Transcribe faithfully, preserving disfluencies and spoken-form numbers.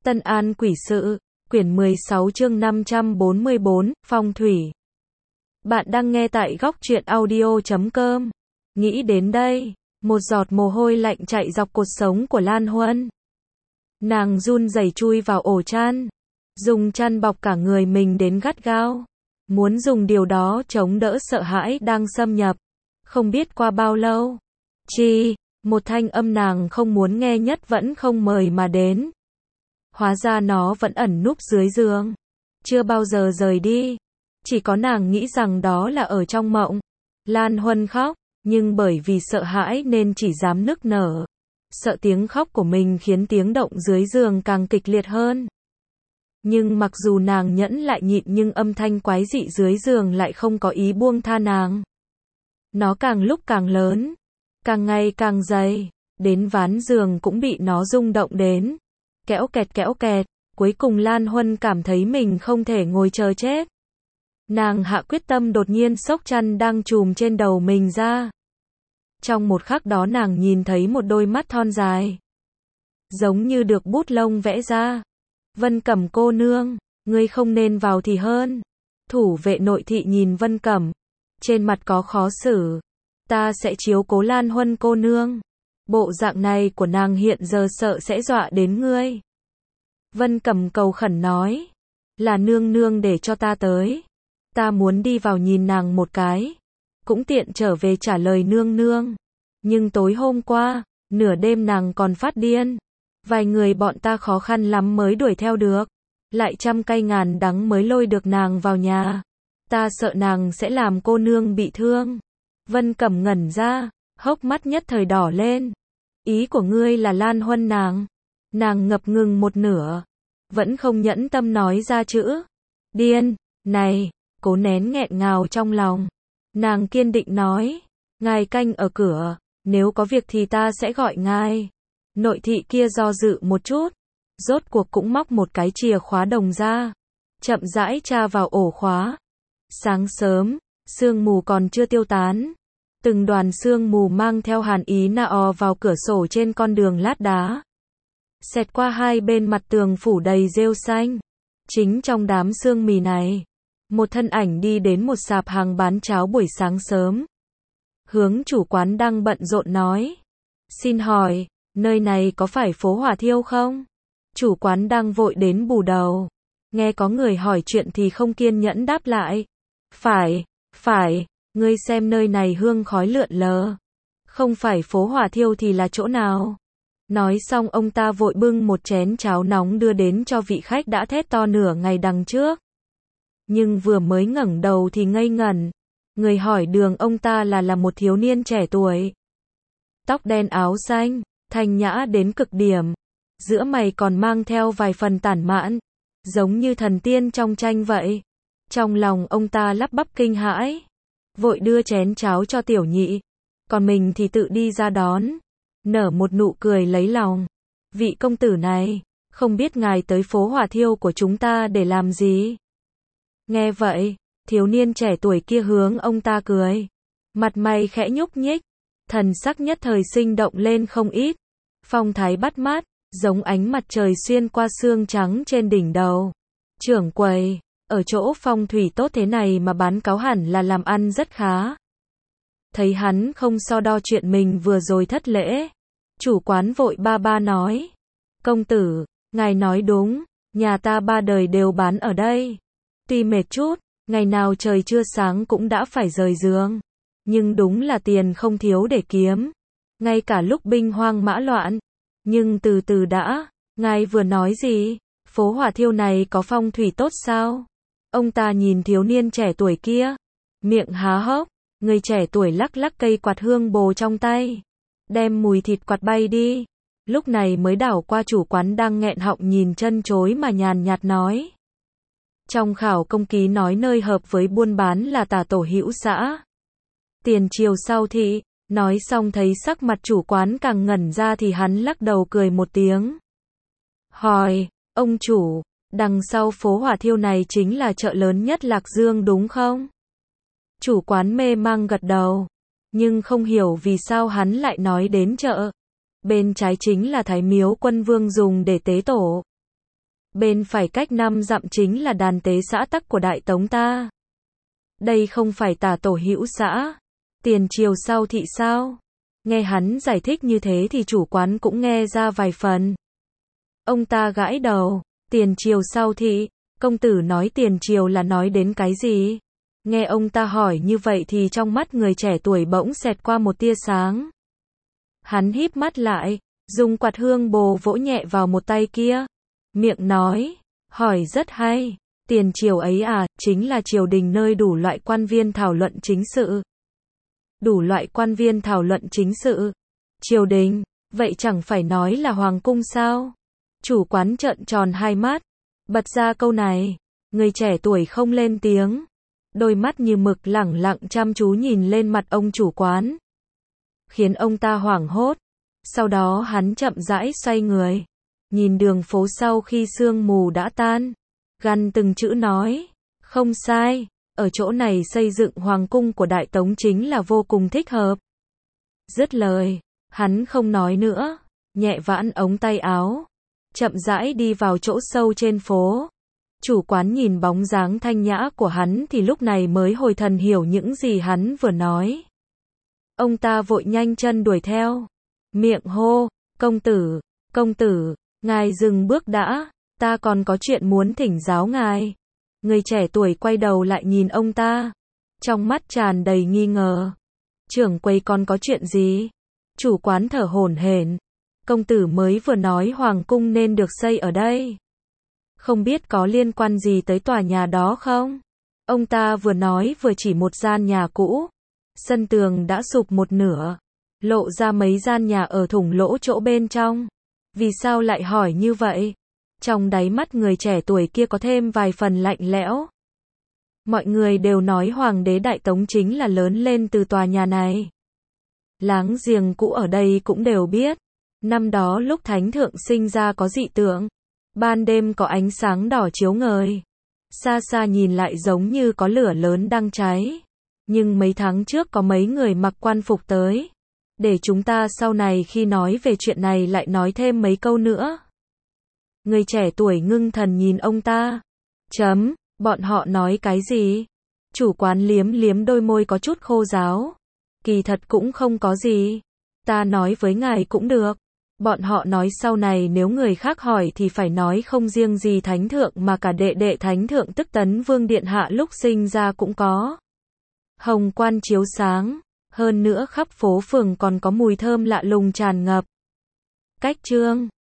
Tân An Quỷ Sự, quyển mười sáu chương năm trăm bốn mươi bốn, Phong thủy. Bạn đang nghe tại góc truyện audio chấm com. Nghĩ đến đây, một giọt mồ hôi lạnh chạy dọc cột sống của Lan Huân. Nàng run rẩy chui vào ổ chăn, dùng chăn bọc cả người mình đến gắt gao, muốn dùng điều đó chống đỡ sợ hãi đang xâm nhập. Không biết qua bao lâu, chi, một thanh âm nàng không muốn nghe nhất vẫn không mời mà đến. Hóa ra nó vẫn ẩn núp dưới giường, chưa bao giờ rời đi. Chỉ có nàng nghĩ rằng đó là ở trong mộng. Lan Huân khóc, nhưng bởi vì sợ hãi nên chỉ dám nức nở. Sợ tiếng khóc của mình khiến tiếng động dưới giường càng kịch liệt hơn. Nhưng mặc dù nàng nhẫn lại nhịn nhưng âm thanh quái dị dưới giường lại không có ý buông tha nàng. Nó càng lúc càng lớn, càng ngày càng dày, đến ván giường cũng bị nó rung động đến. Kẽo kẹt kẽo kẹt, cuối cùng Lan Huân cảm thấy mình không thể ngồi chờ chết. Nàng hạ quyết tâm đột nhiên xốc chăn đang trùm trên đầu mình ra. Trong một khắc đó nàng nhìn thấy một đôi mắt thon dài, giống như được bút lông vẽ ra. Vân Cẩm cô nương, ngươi không nên vào thì hơn. Thủ vệ nội thị nhìn Vân Cẩm, trên mặt có khó xử. Ta sẽ chiếu cố Lan Huân cô nương. Bộ dạng này của nàng hiện giờ sợ sẽ dọa đến ngươi. Vân Cẩm cầu khẩn nói, là nương nương để cho ta tới. Ta muốn đi vào nhìn nàng một cái, cũng tiện trở về trả lời nương nương. Nhưng tối hôm qua, nửa đêm nàng còn phát điên. Vài người bọn ta khó khăn lắm mới đuổi theo được. Lại trăm cay ngàn đắng mới lôi được nàng vào nhà. Ta sợ nàng sẽ làm cô nương bị thương. Vân Cẩm ngẩn ra, hốc mắt nhất thời đỏ lên. Ý của ngươi là Lan Huân nàng. Nàng ngập ngừng một nửa, vẫn không nhẫn tâm nói ra chữ. Điên, này, cố nén nghẹn ngào trong lòng. Nàng kiên định nói, ngài canh ở cửa, nếu có việc thì ta sẽ gọi ngài. Nội thị kia do dự một chút, rốt cuộc cũng móc một cái chìa khóa đồng ra, chậm rãi tra vào ổ khóa. Sáng sớm, sương mù còn chưa tiêu tán. Từng đoàn sương mù mang theo hàn ý nạ ò vào cửa sổ trên con đường lát đá. Xẹt qua hai bên mặt tường phủ đầy rêu xanh. Chính trong đám sương mù này, một thân ảnh đi đến một sạp hàng bán cháo buổi sáng sớm. Hướng chủ quán đang bận rộn nói, xin hỏi, nơi này có phải phố Hỏa Thiêu không? Chủ quán đang vội đến bù đầu. Nghe có người hỏi chuyện thì không kiên nhẫn đáp lại. Phải, phải. Ngươi xem nơi này hương khói lượn lờ. Không phải phố Hỏa Thiêu thì là chỗ nào? Nói xong ông ta vội bưng một chén cháo nóng đưa đến cho vị khách đã thét to nửa ngày đằng trước. Nhưng vừa mới ngẩng đầu thì ngây ngẩn. Người hỏi đường ông ta là là một thiếu niên trẻ tuổi. Tóc đen áo xanh, thanh nhã đến cực điểm. Giữa mày còn mang theo vài phần tản mạn, giống như thần tiên trong tranh vậy. Trong lòng ông ta lắp bắp kinh hãi, vội đưa chén cháo cho tiểu nhị, còn mình thì tự đi ra đón, nở một nụ cười lấy lòng. Vị công tử này, không biết ngài tới phố Hỏa Thiêu của chúng ta để làm gì? Nghe vậy, thiếu niên trẻ tuổi kia hướng ông ta cười, mặt mày khẽ nhúc nhích, thần sắc nhất thời sinh động lên không ít, phong thái bắt mắt, giống ánh mặt trời xuyên qua xương trắng trên đỉnh đầu. Trưởng quầy, ở chỗ phong thủy tốt thế này mà bán cáo hẳn là làm ăn rất khá. Thấy hắn không so đo chuyện mình vừa rồi thất lễ, chủ quán vội ba ba nói, công tử, ngài nói đúng, nhà ta ba đời đều bán ở đây. Tuy mệt chút, ngày nào trời chưa sáng cũng đã phải rời giường, nhưng đúng là tiền không thiếu để kiếm, ngay cả lúc binh hoang mã loạn. Nhưng từ từ đã, ngài vừa nói gì? Phố Hỏa Thiêu này có phong thủy tốt sao? Ông ta nhìn thiếu niên trẻ tuổi kia, miệng há hốc. Người trẻ tuổi lắc lắc cây quạt hương bồ trong tay, đem mùi thịt quạt bay đi. Lúc này mới đảo qua chủ quán đang nghẹn họng nhìn chân chối mà nhàn nhạt nói, trong khảo công ký nói nơi hợp với buôn bán là Tả Tổ Hữu xã. Tiền triều sau thị. Nói xong thấy sắc mặt chủ quán càng ngẩn ra thì hắn lắc đầu cười một tiếng. Hỏi, ông chủ, đằng sau phố Hỏa Thiêu này chính là chợ lớn nhất Lạc Dương đúng không? Chủ quán mê mang gật đầu, nhưng không hiểu vì sao hắn lại nói đến chợ. Bên trái chính là Thái Miếu Quân Vương dùng để tế tổ. Bên phải cách năm dặm chính là đàn tế xã tắc của Đại Tống ta. Đây không phải Tả tổ hữu xã. Tiền triều sau thị sao? Nghe hắn giải thích như thế thì chủ quán cũng nghe ra vài phần. Ông ta gãi đầu. Tiền triều sau thị, công tử nói tiền triều là nói đến cái gì? Nghe ông ta hỏi như vậy thì trong mắt người trẻ tuổi bỗng xẹt qua một tia sáng. Hắn híp mắt lại, dùng quạt hương bồ vỗ nhẹ vào một tay kia. Miệng nói, hỏi rất hay. Tiền triều ấy à, chính là triều đình nơi đủ loại quan viên thảo luận chính sự. Đủ loại quan viên thảo luận chính sự. Triều đình, vậy chẳng phải nói là hoàng cung sao? Chủ quán trợn tròn hai mắt, bật ra câu này. Người trẻ tuổi không lên tiếng. Đôi mắt như mực lẳng lặng chăm chú nhìn lên mặt ông chủ quán. Khiến ông ta hoảng hốt. Sau đó hắn chậm rãi xoay người. Nhìn đường phố sau khi sương mù đã tan. Gằn từng chữ nói. Không sai. Ở chỗ này xây dựng hoàng cung của Đại Tống chính là vô cùng thích hợp. Dứt lời. Hắn không nói nữa. Nhẹ vãn ống tay áo. Chậm rãi đi vào chỗ sâu trên phố. Chủ quán nhìn bóng dáng thanh nhã của hắn thì lúc này mới hồi thần hiểu những gì hắn vừa nói. Ông ta vội nhanh chân đuổi theo. Miệng hô, công tử, công tử, ngài dừng bước đã, ta còn có chuyện muốn thỉnh giáo ngài. Người trẻ tuổi quay đầu lại nhìn ông ta. Trong mắt tràn đầy nghi ngờ. Trưởng quầy còn có chuyện gì? Chủ quán thở hổn hển. Công tử mới vừa nói hoàng cung nên được xây ở đây. Không biết có liên quan gì tới tòa nhà đó không? Ông ta vừa nói vừa chỉ một gian nhà cũ. Sân tường đã sụp một nửa. Lộ ra mấy gian nhà ở thủng lỗ chỗ bên trong. Vì sao lại hỏi như vậy? Trong đáy mắt người trẻ tuổi kia có thêm vài phần lạnh lẽo. Mọi người đều nói Hoàng đế Đại Tống chính là lớn lên từ tòa nhà này. Láng giềng cũ ở đây cũng đều biết. Năm đó lúc Thánh Thượng sinh ra có dị tượng. Ban đêm có ánh sáng đỏ chiếu ngời. Xa xa nhìn lại giống như có lửa lớn đang cháy. Nhưng mấy tháng trước có mấy người mặc quan phục tới. Để chúng ta sau này khi nói về chuyện này lại nói thêm mấy câu nữa. Người trẻ tuổi ngưng thần nhìn ông ta. Chấm, bọn họ nói cái gì? Chủ quán liếm liếm đôi môi có chút khô ráo. Kỳ thật cũng không có gì. Ta nói với ngài cũng được. Bọn họ nói sau này nếu người khác hỏi thì phải nói không riêng gì Thánh Thượng mà cả đệ đệ Thánh Thượng tức Tấn Vương Điện Hạ lúc sinh ra cũng có. Hồng quan chiếu sáng. Hơn nữa khắp phố phường còn có mùi thơm lạ lùng tràn ngập. Cách chương